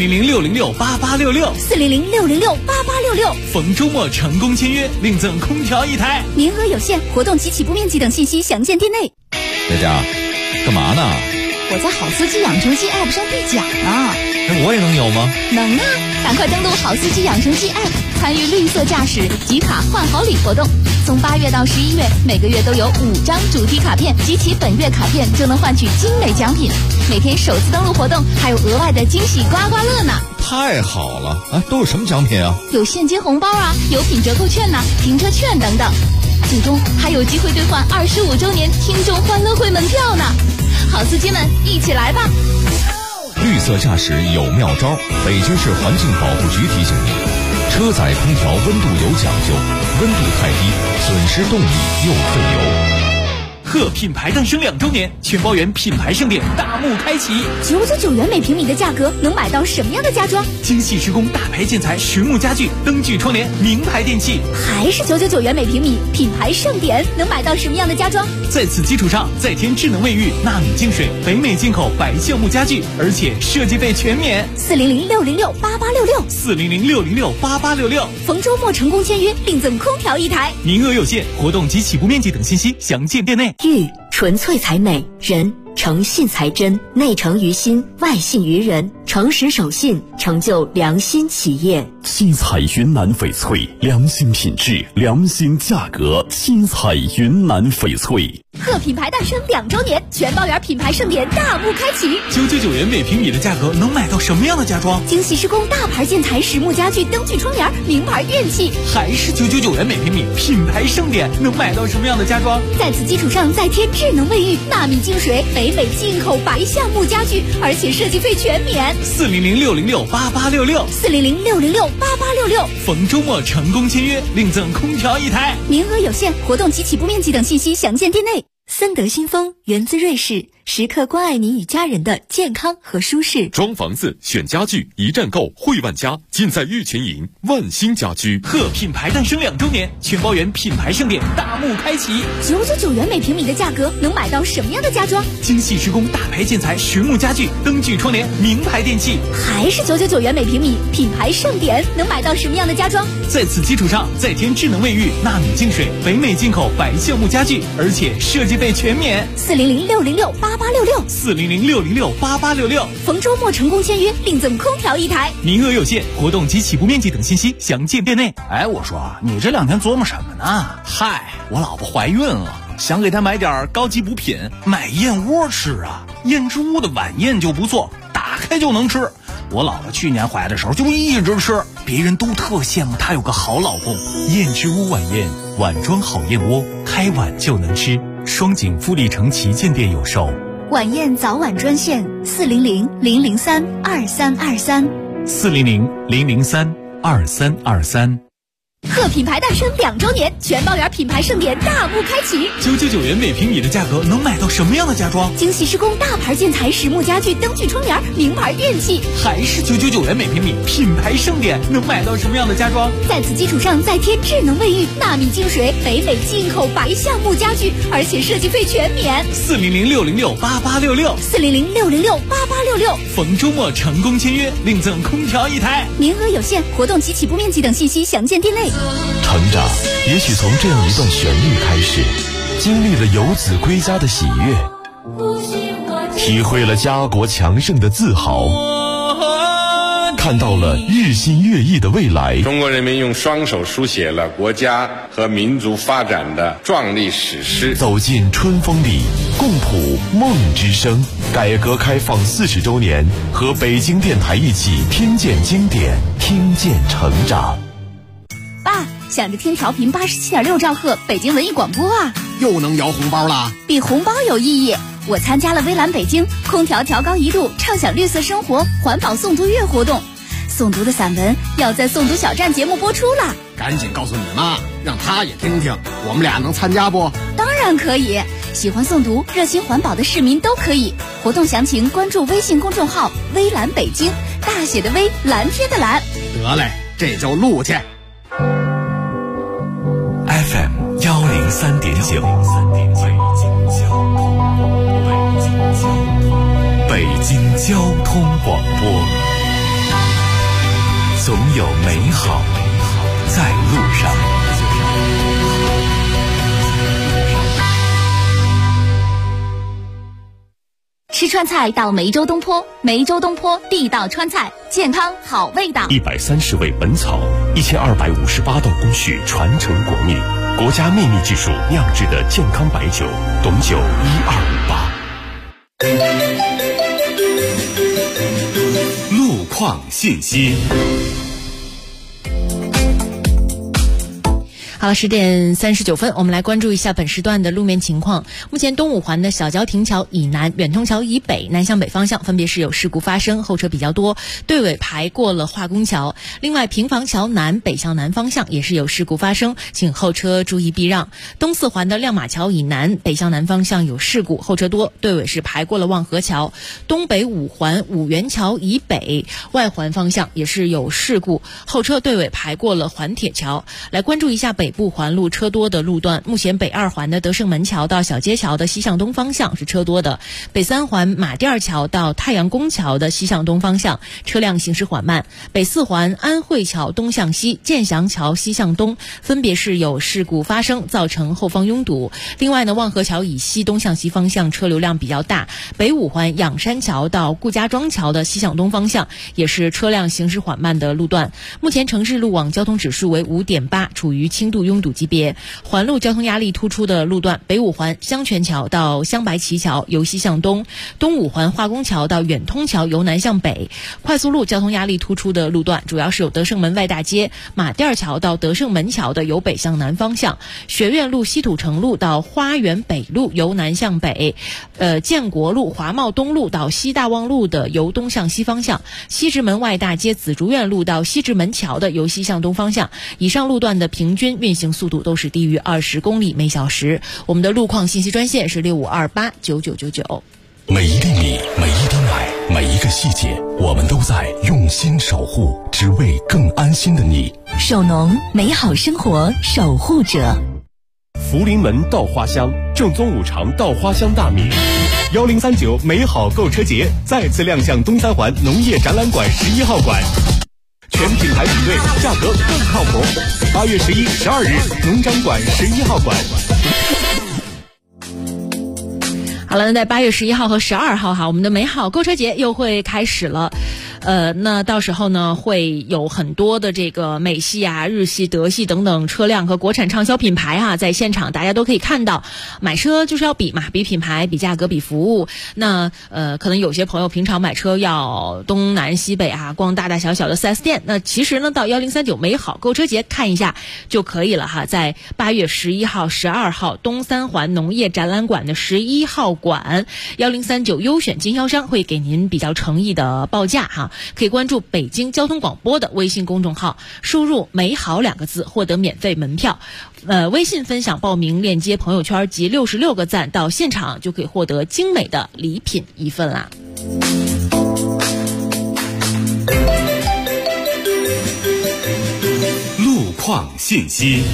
400-606-8866，400-606-8866，逢周末成功签约，另赠空调1台。 名额有限，活动及起步面积等信息详见店内。 佳佳，干嘛呢？ 我在好司机养成记 App 上兑奖呢。 我也能有吗？ 能啊！赶快登录好司机养成记 App， 参与绿色驾驶集卡换好礼活动。从8月到11月，每个月都有5张主题卡片，集齐本月卡片就能换取精美奖品。每天首次登录活动还有额外的惊喜刮刮乐呢！ 太好了啊！都有什么奖品啊？ 有现金红包啊，有品折扣券呐、停车券等等。最终还有机会兑换25周年听众欢乐会门票呢！好司机们，一起来吧！ 绿色驾驶有妙招，北京市环境保护局提醒您：车载空调温度有讲究，温度太低，损失动力又费油。 贺品牌诞生2周年，全包圆品牌盛典大幕开启 ，999元每平米的价格能买到什么样的家装？ 精细施工大牌建材实木家具、灯具窗帘、名牌电器， 还是999元每平米，品牌盛典能买到什么样的家装？ 在此基础上再添智能卫浴、纳米净水、北美进口白橡木家具，而且设计费全免。 400-606-8866，400-606-8866，逢周末成功签约另赠空调1台， 名额有限，活动及起步面积等信息详见店内。 玉纯粹才美，人诚信才真，内诚于心，外信于人，诚实守信，成就良心企业。 七彩云南翡翠，良心品质，良心价格。七彩云南翡翠。 贺品牌诞生2周年，全包圆品牌盛典大幕开启 ，999元每平米的价格能买到什么样的家装？ 精细施工大牌建材实木家具、灯具窗帘、名牌电器， 还是999元每平米，品牌盛典能买到什么样的家装？ 在此基础上再添智能卫浴、纳米净水、北美进口白橡木家具，而且设计费全免。 400-606-8866，400-606-8866，逢周末成功签约另赠空调1台， 名额有限，活动及起步面积等信息详见店内。森德新风源自瑞士，时刻关爱您与家人的健康和舒适。 装房子选家具，一站购汇万家，尽在玉泉营万兴家居。 贺品牌诞生2周年，全包圆品牌盛典大幕开启 ，999元每平米的价格能买到什么样的家装？ 精细施工大牌建材实木家具、灯具窗帘、名牌电器， 还是999元每平米，品牌盛典能买到什么样的家装？ 在此基础上再添智能卫浴、纳米净水、北美进口白橡木家具，而且设计费全免。 400-606-8866，400-606-8866，逢周末成功签约另赠空调1台， 名额有限，活动及起步面积等信息详见店内。 哎，我说你这2天琢磨什么呢？ 嗨，我老婆怀孕了，想给她买点高级补品，买燕窝吃啊。燕之屋的晚宴就不错，打开就能吃。我老婆去年怀的时候就一直吃，别人都特羡慕她有个好老公。燕之屋晚宴，碗装好燕窝，开碗就能吃。双井富力城旗舰店有售。 晚宴早晚专线 400-003-2323，400-003-2323。 贺品牌诞生2周年，全包圆品牌盛典大幕开启 ，999元每平米的价格能买到什么样的家装？ 精细施工大牌建材实木家具、灯具窗帘、名牌电器， 还是999元每平米，品牌盛典能买到什么样的家装？ 在此基础上再添智能卫浴、纳米净水、北美进口白橡木家具，而且设计费全免。 400-606-8866，400-606-8866，逢周末成功签约另赠空调1台， 名额有限，活动及起步面积等信息详见店内。 成长也许从这样一段旋律开始，经历了游子归家的喜悦，体会了家国强盛的自豪，看到了日新月异的未来。 中国人民用双手书写了国家和民族发展的壮丽史诗。 走进春风里，共谱梦之声。改革开放40周年，和北京电台一起听见经典，听见成长。 爸，想着听调频87.6兆赫北京文艺广播啊， 又能摇红包啦！ 比红包有意义。我参加了微蓝北京空调调高1度，畅享绿色生活环保诵读月活动，诵读的散文要在诵读小站节目播出了。 赶紧告诉你妈，让她也听听，我们俩能参加不？ 当然可以，喜欢诵读、热心环保的市民都可以。活动详情关注微信公众号微蓝北京，大写的微，蓝天的蓝。 得嘞，这就录去。 FM 103.9，北京交通广播，总有美好在路上。 . 吃川菜到梅州东坡，梅州东坡地道川菜，健康好味道。 130味本草，1258道工序传承国秘，国家秘密技术酿制的健康白酒，董酒1258。 路况信息。 好了，10点39分，我们来关注一下本时段的路面情况。目前东五环的小交亭桥以南、远通桥以北南向北方向分别是有事故发生，后车比较多，队尾排过了化工桥。另外，平房桥南北向南方向也是有事故发生，请后车注意避让。东四环的亮马桥以南北向南方向有事故，后车多，队尾是排过了望河桥。东北五环五元桥以北外环方向也是有事故，后车队尾排过了环铁桥。来关注一下北部环路车多的路段，目前北二环的德胜门桥到小街桥的西向东方向是车多的，北三环马甸桥到太阳宫桥的西向东方向车辆行驶缓慢，北四环安慧桥东向西、建祥桥西向东分别是有事故发生，造成后方拥堵。另外呢，望河桥以西东向西方向车流量比较大，北五环仰山桥到顾家庄桥的西向东方向也是车辆行驶缓慢的路段。目前城市路网交通指数为5.8，处于轻度拥堵级别。环路交通压力突出的路段，北五环香泉桥到香白旗桥由西向东，东五环化工桥到远通桥由南向北。快速路交通压力突出的路段主要是有德胜门外大街、马甸桥到德胜门桥的由北向南方向，学院路西土城路到花园北路由南向北，建国路华茂东路到西大望路的由东向西方向，西直门外大街紫竹院路到西直门桥的由西向东方向。以上路段的平均运行速度都是低于20公里每小时。我们的路况信息专线是65289999。 每一粒米，每一滴奶，每一个细节，我们都在用心守护，只为更安心的你。 手农，美好生活守护者。 福临门稻花香，正宗五常稻花香大米。1039美好购车节再次亮相东三环农业展览馆11号馆，全品牌比对，价格更靠谱。8月11、12日，农展馆11号馆。 好了，那在8月11号和12号哈，我们的美好购车节又会开始了。那到时候呢，会有很多的这个美系啊、日系、德系等等车辆和国产畅销品牌啊，在现场大家都可以看到。买车就是要比嘛，比品牌、比价格、比服务。那可能有些朋友平常买车要东南西北啊，逛大大小小的 4S 店。那其实呢，到1039美好购车节看一下就可以了哈。在8月11号、12号，东三环农业展览馆的11号馆，1039优选经销商会给您比较诚意的报价哈。可以关注北京交通广播的微信公众号，输入美好2个字获得免费门票。微信分享报名链接朋友圈及66个赞，到现场就可以获得精美的礼品1份啦。 路况信息。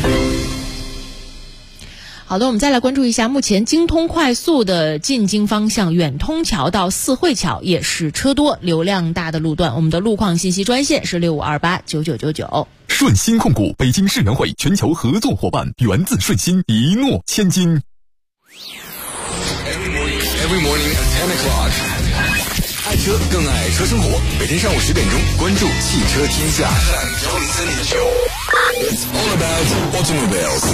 好的，我们再来关注一下目前京通快速的进京方向远通桥到四惠桥也是车多流量大的路段。我们的路况信息专线是65289999。 顺鑫控股北京世园会全球合作伙伴，源自顺鑫，一诺千金。 Every morning at 10 o'clock， 爱车更爱车生活。每天上午10点钟，关注汽车天下。It's all about automobiles。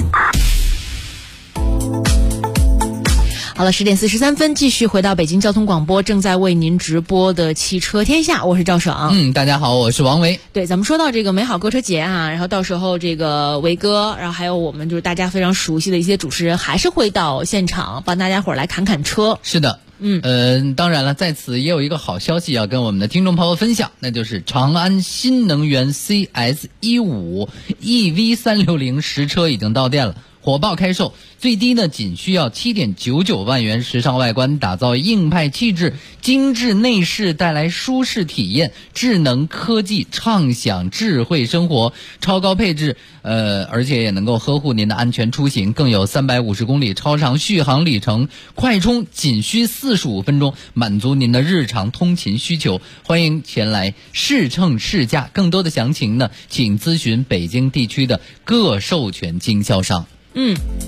好了，10点43分，继续回到北京交通广播，正在为您直播的汽车天下，我是赵爽。 大家好，我是王维。 对，咱们说到这个美好购车节啊，然后到时候这个维哥，然后还有我们就是大家非常熟悉的一些主持人，还是会到现场帮大家伙来侃车。 是的。当然了，在此也有一个好消息要跟我们的听众朋友分享，那就是长安新能源 CS15 EV360实车已经到店了，火爆开售，最低呢仅需要7.99万元，时尚外观打造硬派气质，精致内饰带来舒适体验，智能科技畅享智慧生活，超高配置，而且也能够呵护您的安全出行，更有350公里超长续航里程，快充仅需45分钟，满足您的日常通勤需求。欢迎前来试乘试驾，更多的详情呢，请咨询北京地区的各授权经销商。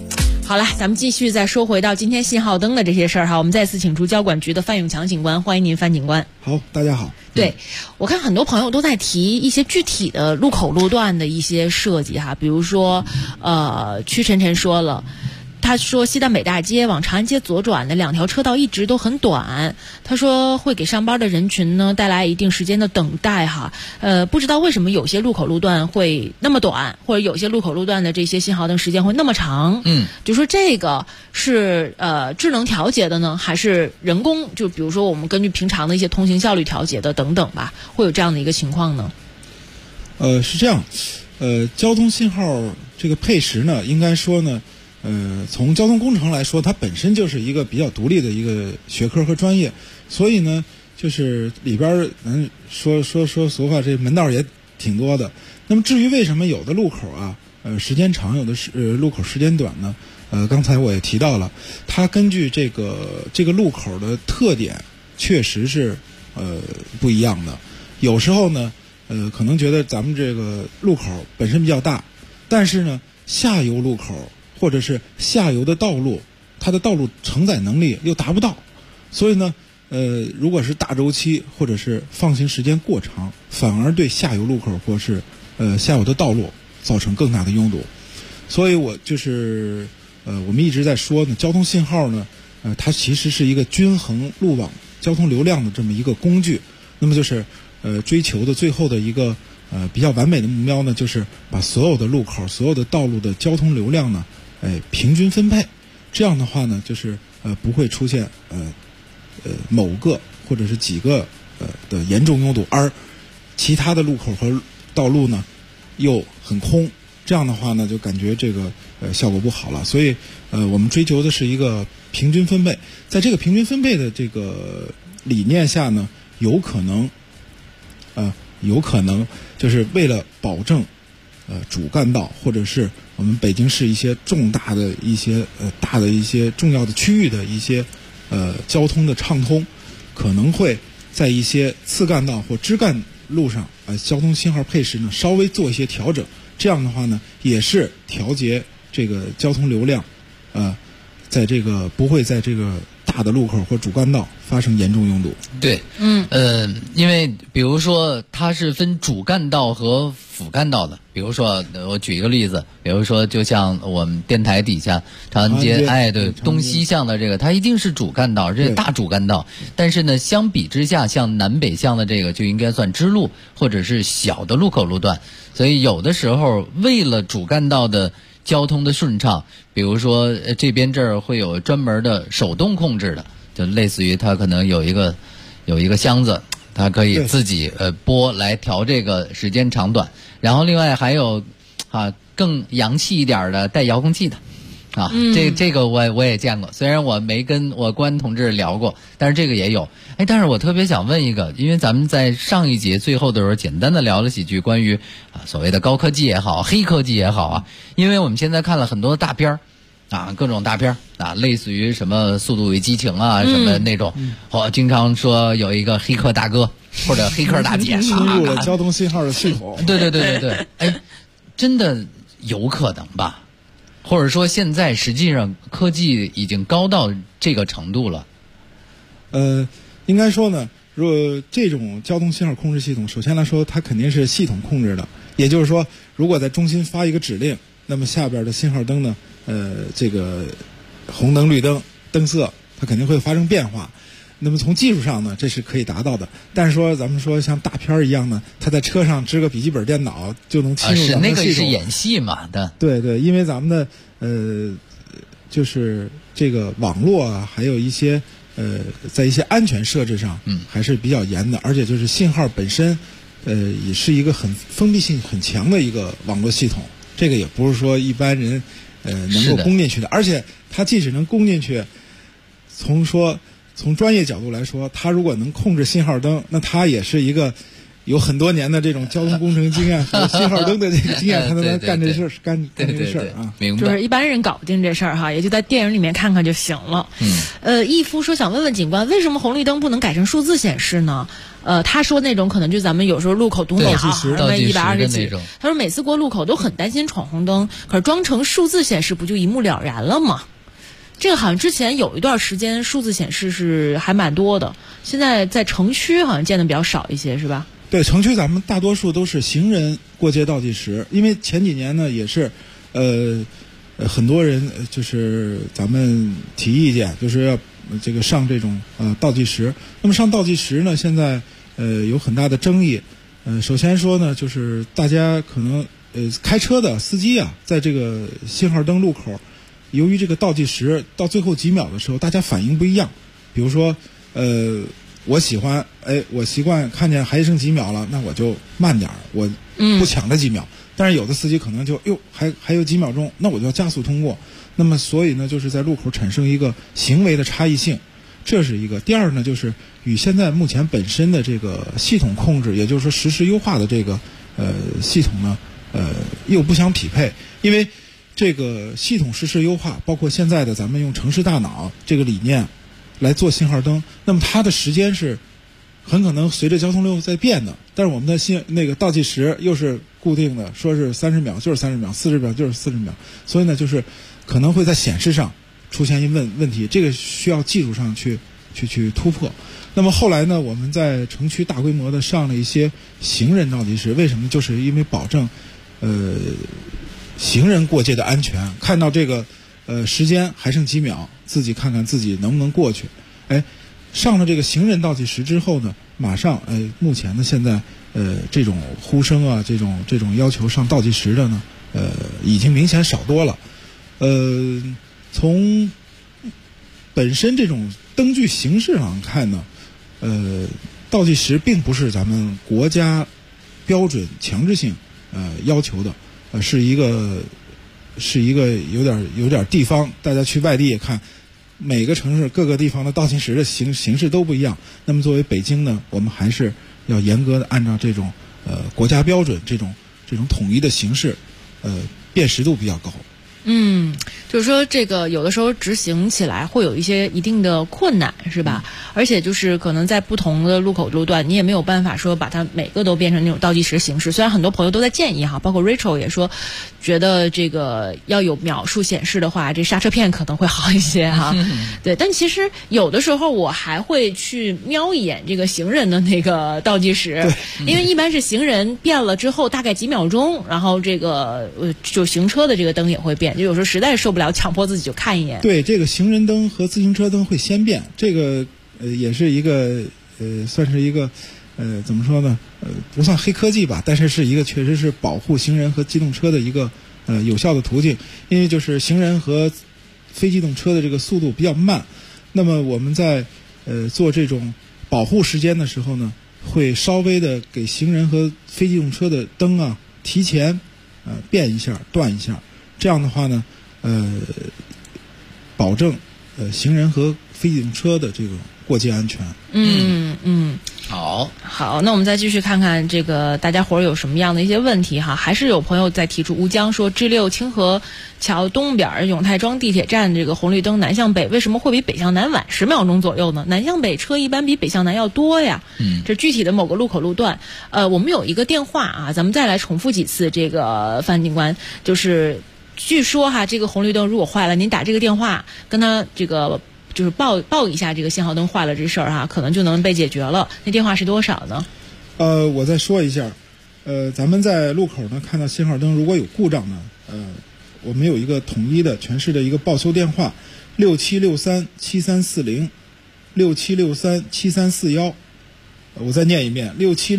好了，咱们继续再说回到今天信号灯的这些事儿哈。我们再次请出交管局的范永强警官，欢迎您，范警官。 好，大家好。 对，我看很多朋友都在提一些具体的路口路段的一些设计哈，比如说，屈晨晨说了。他说西单北大街往长安街左转的2条车道一直都很短，他说会给上班的人群呢带来一定时间的等待哈。不知道为什么有些路口路段会那么短，或者有些路口路段的这些信号灯时间会那么长。就说这个是智能调节的呢，还是人工？就比如说我们根据平常的一些通行效率调节的等等吧，会有这样的一个情况呢？ 是这样，交通信号这个配时呢，应该说呢。从交通工程来说，它本身就是一个比较独立的一个学科和专业，所以呢，就是里边说俗话，这门道也挺多的。那么至于为什么有的路口啊，时间长，有的路口时间短呢？刚才我也提到了，它根据这个路口的特点，确实是不一样的。有时候呢，可能觉得咱们这个路口本身比较大，但是呢，下游路口。或者是下游的道路，它的道路承载能力又达不到，所以呢，如果是大周期或者是放行时间过长，反而对下游路口或是下游的道路造成更大的拥堵。所以我就是我们一直在说呢，交通信号呢，它其实是一个均衡路网交通流量的这么一个工具。那么就是追求的最后的一个比较完美的目标呢，就是把所有的路口、所有的道路的交通流量呢。平均分配，这样的话呢，就是不会出现某个或者是几个的严重拥堵，而其他的路口和道路呢又很空，这样的话呢，就感觉这个效果不好了。所以我们追求的是一个平均分配，在这个平均分配的这个理念下呢，有可能就是为了保证主干道或者是我们北京市一些重大的一些大的一些重要的区域的一些交通的畅通，可能会在一些次干道或支干路上交通信号配时呢稍微做一些调整，这样的话呢也是调节这个交通流量，在这个不会在这个大的路口或主干道发生严重拥堵。 对，因为比如说它是分主干道和辅干道的，比如说我举一个例子，比如说就像我们电台底下长安街，对，东西向的这个，它一定是主干道，这是大主干道。但是呢，相比之下，像南北向的这个就应该算支路或者是小的路口路段。所以有的时候为了主干道的交通的顺畅，比如说这边这儿会有专门的手动控制的，就类似于它可能有一个箱子，它可以自己拨来调这个时间长短。然后另外还有更洋气一点的带遥控器的这个我也见过，虽然我没跟我公安同志聊过，但是这个也有。但是我特别想问一个，因为咱们在上一节最后的时候简单的聊了几句关于所谓的高科技也好，黑科技也好因为我们现在看了很多大片各种大片类似于什么《速度与激情》什么那种，经常说有一个黑客大哥或者黑客大姐侵入了交通信号的系统。 对，真的有可能吧？或者说现在实际上科技已经高到这个程度了？ 应该说呢，如果这种交通信号控制系统，首先来说它肯定是系统控制的，也就是说，如果在中心发一个指令，那么下边的信号灯呢，这个红灯绿灯灯色它肯定会发生变化。那么从技术上呢，这是可以达到的。但是说咱们说像大片一样呢，他在车上支个笔记本电脑就能侵入咱们的系统， 那个是演戏嘛的。 对，因为咱们的就是这个网络还有一些在一些安全设置上还是比较严的，而且就是信号本身也是一个很封闭性很强的一个网络系统，这个也不是说一般人能够攻进去的。而且它即使能攻进去，从专业角度来说，它如果能控制信号灯，那它也是一个有很多年的这种交通工程经验和信号灯的这个经验，才能干这事儿，干这个事儿啊。 明白。 就是一般人搞不定这事儿哈，也就在电影里面看看就行了。义夫说想问问警官，为什么红绿灯不能改成数字显示呢？他说那种可能就咱们有时候路口读秒什么120几，他说每次过路口都很担心闯红灯，可是装成数字显示不就一目了然了吗？这个好像之前有一段时间数字显示是还蛮多的，现在在城区好像见的比较少一些，是吧？ 对，城区咱们大多数都是行人过街倒计时，因为前几年呢也是，很多人就是咱们提意见，就是要这个上这种倒计时。那么上倒计时呢，现在有很大的争议。首先说呢，就是大家可能开车的司机啊，在这个信号灯路口，由于这个倒计时到最后几秒的时候，大家反应不一样。比如说，我习惯看见还剩几秒了，那我就慢点儿，我不抢这几秒。但是有的司机可能就还有几秒钟，那我就要加速通过。那么所以呢，就是在路口产生一个行为的差异性，这是一个。第二呢，就是与现在目前本身的这个系统控制，也就是说实时优化的这个系统呢，又不相匹配。因为这个系统实时优化，包括现在的咱们用城市大脑这个理念来做信号灯，那么它的时间是很可能随着交通流在变的，但是我们的那个倒计时又是固定的，说是30秒就是30秒，40秒就是40秒，所以呢，就是可能会在显示上出现一问题，这个需要技术上去突破。那么后来呢，我们在城区大规模的上了一些行人倒计时，为什么？就是因为保证行人过街的安全，看到这个时间还剩几秒，自己看看自己能不能过去。上了这个行人倒计时之后呢，马上目前呢现在这种呼声啊，这种要求上倒计时的呢，已经明显少多了。从本身这种灯具形式上看呢，倒计时并不是咱们国家标准强制性要求的，是一个有点地方，大家去外地也看，每个城市各个地方的倒计时的形式都不一样。那么作为北京呢，我们还是要严格的按照这种国家标准这种统一的形式，辨识度比较高。 就是说这个有的时候执行起来会有一些一定的困难，是吧？而且就是可能在不同的路口路段，你也没有办法说把它每个都变成那种倒计时形式。虽然很多朋友都在建议哈，包括 Rachel 也说，觉得这个要有秒数显示的话，这刹车片可能会好一些哈。对，但其实有的时候我还会去瞄一眼这个行人的那个倒计时，因为一般是行人变了之后大概几秒钟，然后这个就行车的这个灯也会变。就有时候实在受不了，强迫自己就看一眼。 对，这个行人灯和自行车灯会先变，这个也是一个算是一个怎么说呢？不算黑科技吧，但是是一个确实是保护行人和机动车的一个有效的途径。因为就是行人和非机动车的这个速度比较慢，那么我们在做这种保护时间的时候呢，会稍微的给行人和非机动车的灯啊提前变一下断一下。这样的话呢，保证行人和非机动车的这个过街安全。 好，那我们再继续看看这个大家伙有什么样的一些问题哈。还是有朋友在提出，吴江说 G6 清河桥东边永泰庄地铁站这个红绿灯南向北为什么会比北向南晚10秒钟左右呢？南向北车一般比北向南要多呀。这具体的某个路口路段，我们有一个电话啊，咱们再来重复几次这个范警官，就是据说哈，这个红绿灯如果坏了，您打这个电话跟他这个就是报一下这个信号灯坏了这事儿哈，可能就能被解决了。那电话是多少呢？ 我再说一下，咱们在路口呢看到信号灯如果有故障呢，我们有一个统一的全市的一个报修电话，67637340，67637341。我再念一遍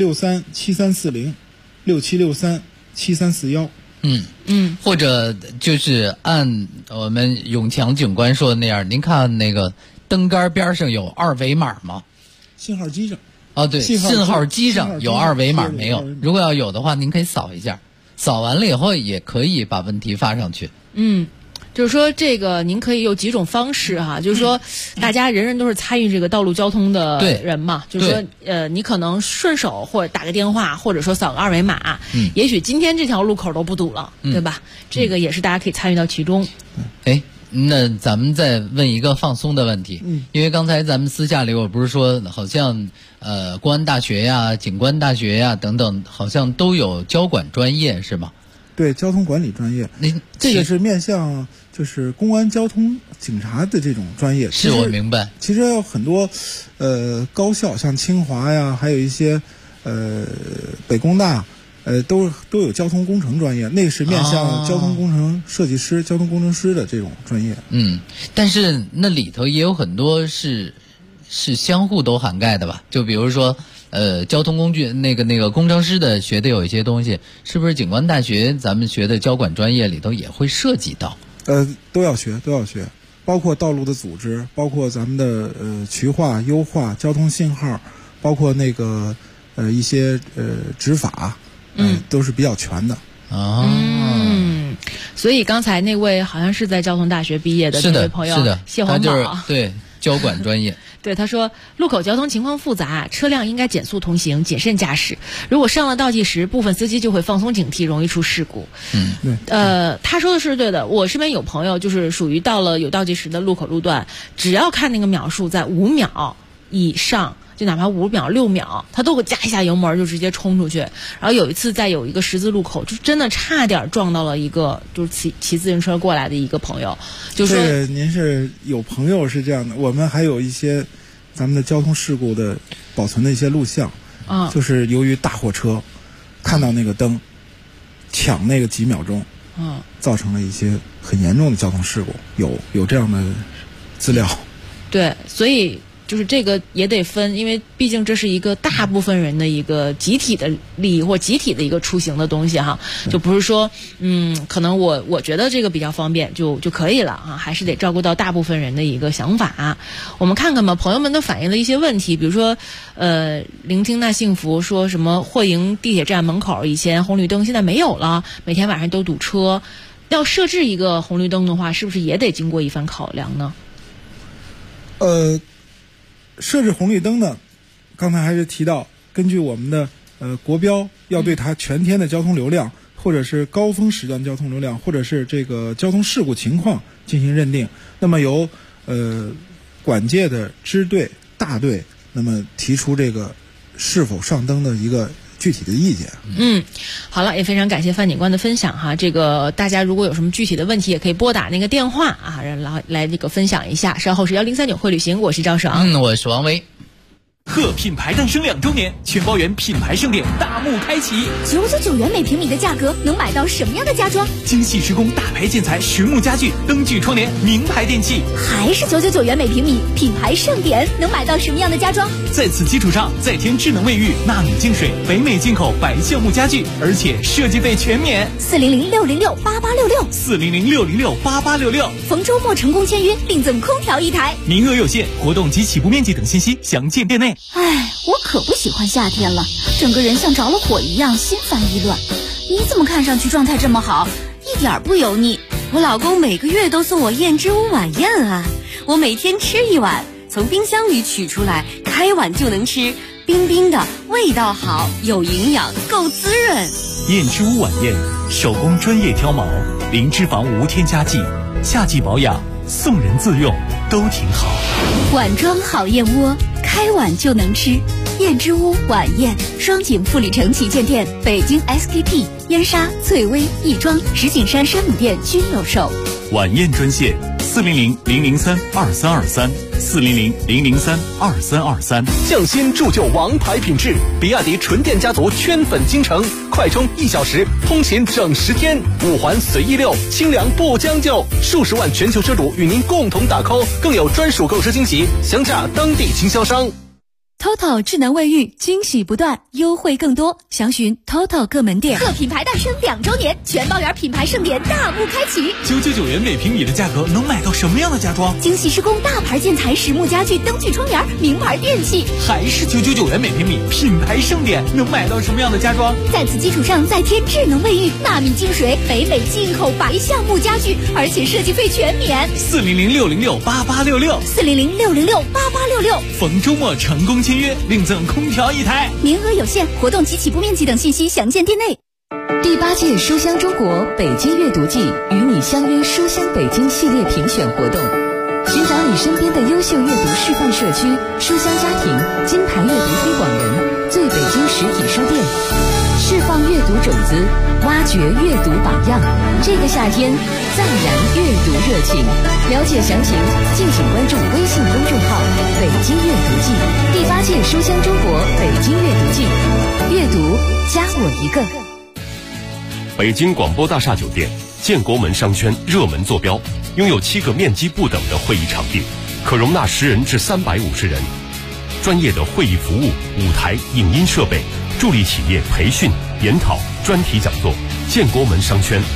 ，67637340，67637341。 或者就是按我们永强警官说的那样，您看那个灯杆边上有二维码吗？ 信号机上对，信号机上有二维码没有？如果要有的话，您可以扫一下，扫完了以后也可以把问题发上去。 就是说这个您可以有几种方式哈，就是说大家人人都是参与这个道路交通的人嘛，就是说你可能顺手或者打个电话，或者说扫个二维码，也许今天这条路口都不堵了，对吧？这个也是大家可以参与到其中。 那咱们再问一个放松的问题，因为刚才咱们私下里我不是说好像公安大学呀、警官大学呀等等，好像都有交管专业是吗？ 对，交通管理专业，这个是面向就是公安交通警察的这种专业。 是我明白。 其实有很多高校，像清华呀，还有一些北工大。都有交通工程专业，那个是面向交通工程设计师、交通工程师的这种专业。 但是那里头也有很多是相互都涵盖的吧？就比如说，交通工具那个工程师的学的有一些东西，是不是警官大学咱们学的交管专业里头也会涉及到？ 都要学，包括道路的组织，包括咱们的渠化、优化、交通信号，包括那个一些执法。都是比较全的。 所以刚才那位好像是在交通大学毕业的这位朋友， 是的， 谢黄宝， 对，交管专业。 对，他说路口交通情况复杂，车辆应该减速通行，谨慎驾驶。如果上了倒计时，部分司机就会放松警惕，容易出事故。他说的是对的。我身边有朋友就是属于到了有倒计时的路口路段，只要看那个秒数在5秒以上。就哪怕5秒、6秒，他都会加一下油门就直接冲出去。然后有一次在有一个十字路口，就真的差点撞到了一个就是骑自行车过来的一个朋友。就是说， 这您是有朋友是这样的，我们还有一些咱们的交通事故的保存的一些录像，就是由于大货车看到那个灯，抢那个几秒钟，造成了一些很严重的交通事故，有这样的资料。 对，所以。就是这个也得分，因为毕竟这是一个大部分人的一个集体的利益或集体的一个出行的东西哈，就不是说可能我觉得这个比较方便就可以了啊，还是得照顾到大部分人的一个想法。我们看看吧，朋友们都反映了一些问题，比如说聆听那幸福说什么霍营地铁站门口以前红绿灯现在没有了，每天晚上都堵车，要设置一个红绿灯的话，是不是也得经过一番考量呢？ 设置红绿灯呢，刚才还是提到，根据我们的国标，要对它全天的交通流量，或者是高峰时段交通流量，或者是这个交通事故情况进行认定。那么由管界的支队、大队，那么提出这个是否上灯的一个具体的意见。 好了，也非常感谢范警官的分享哈。这个大家如果有什么具体的问题，也可以拨打那个电话啊，来这个分享一下。稍后是1039会旅行，我是赵爽， 我是王威。 贺品牌诞生2周年，全包园品牌盛典大幕开启 ，999元每平米的价格能买到什么样的家装？ 精细施工大牌建材、实木家具、灯具窗帘、名牌电器， 还是999元每平米，品牌盛典能买到什么样的家装？ 在此基础上再添智能卫浴、纳米净水、北美进口白橡木家具，而且设计费全免。 400-606-8866，400-606-8866，逢周末成功签约，另赠空调1台， 名额有限，活动及起步面积等信息详见店内。 我可不喜欢夏天了，整个人像着了火一样，心烦意乱。你怎么看上去状态这么好，一点不油腻？ 我老公每个月都送我燕之屋晚宴啊，我每天吃1碗，从冰箱里取出来，开碗就能吃，冰冰的，味道好，有营养，够滋润。 燕之屋晚宴，手工专业挑毛，零脂肪无添加剂，夏季保养，送人自用，都挺好。 碗装好燕窝，开碗就能吃。燕之屋晚宴，双井富力城旗舰店、北京 SKP、燕莎、翠微、亦庄、石景山山姆店均有售。 晚宴专线400-003-2323，400-003-2323。 匠心铸就王牌品质，比亚迪纯电家族圈粉京城，快充1小时，通勤整10天，5环随意溜，清凉不将就，数十万全球车主与您共同打 call，更有专属购车惊喜，详洽当地经销商。 TOTO 智能卫浴，惊喜不断，优惠更多，详询 TOTO 各门店。 贺品牌诞生2周年，全包园品牌盛典大幕开启。 999元每平米的价格能买到什么样的家装？ 精细施工大牌建材、实木家具、灯具、窗帘，名牌电器。 还是999元每平米，品牌盛典能买到什么样的家装？ 在此基础上再添智能卫浴、纳米净水、北美进口白橡木家具，而且设计费全免。 400-606-8866，400-606-8866，逢周末成功签约，另赠空调1台， 名额有限，活动及起步面积等信息详见店内。 第8届书香中国北京阅读季与你相约书香北京系列评选活动，寻找你身边的优秀阅读示范社区、书香家庭、金牌阅读推广人、最北京实体书店，释放阅读种子，挖掘阅读榜样。这个夏天再燃阅读热情。了解详情，敬请关注微信公众号“北京阅读季”。第8届书香中国北京阅读季，阅读加我一个。 北京广播大厦酒店建国门商圈热门坐标，拥有7个面积不等的会议场地，可容纳10人至350人。专业的会议服务、舞台、影音设备，助力企业培训、研讨、专题讲座。建国门商圈